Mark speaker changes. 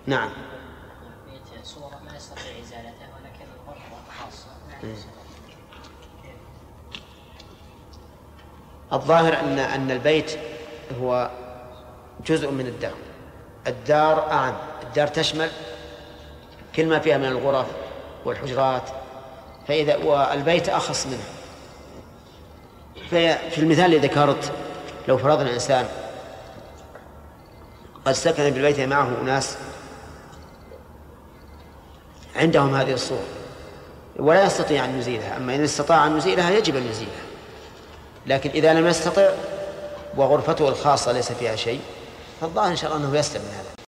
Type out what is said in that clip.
Speaker 1: نعم.
Speaker 2: صورة ما يستطيع إزالتها ولكن الغرفة خاصة.
Speaker 1: الظاهر أن البيت هو جزء من الدار. الدار أعم، الدار تشمل كل ما فيها من الغرف والحجرات، والبيت أخص منها. في المثال الذي ذكرت لو فرضنا إنسان قد سكن بالبيت معه أناس عندهم هذه الصور ولا يستطيع أن يزيلها، أما إن استطاع أن يزيلها يجب أن يزيلها، لكن إذا لم يستطع وغرفته الخاصة ليس فيها شيء فالظاهر إن شاء الله أنه يسلم من هذا.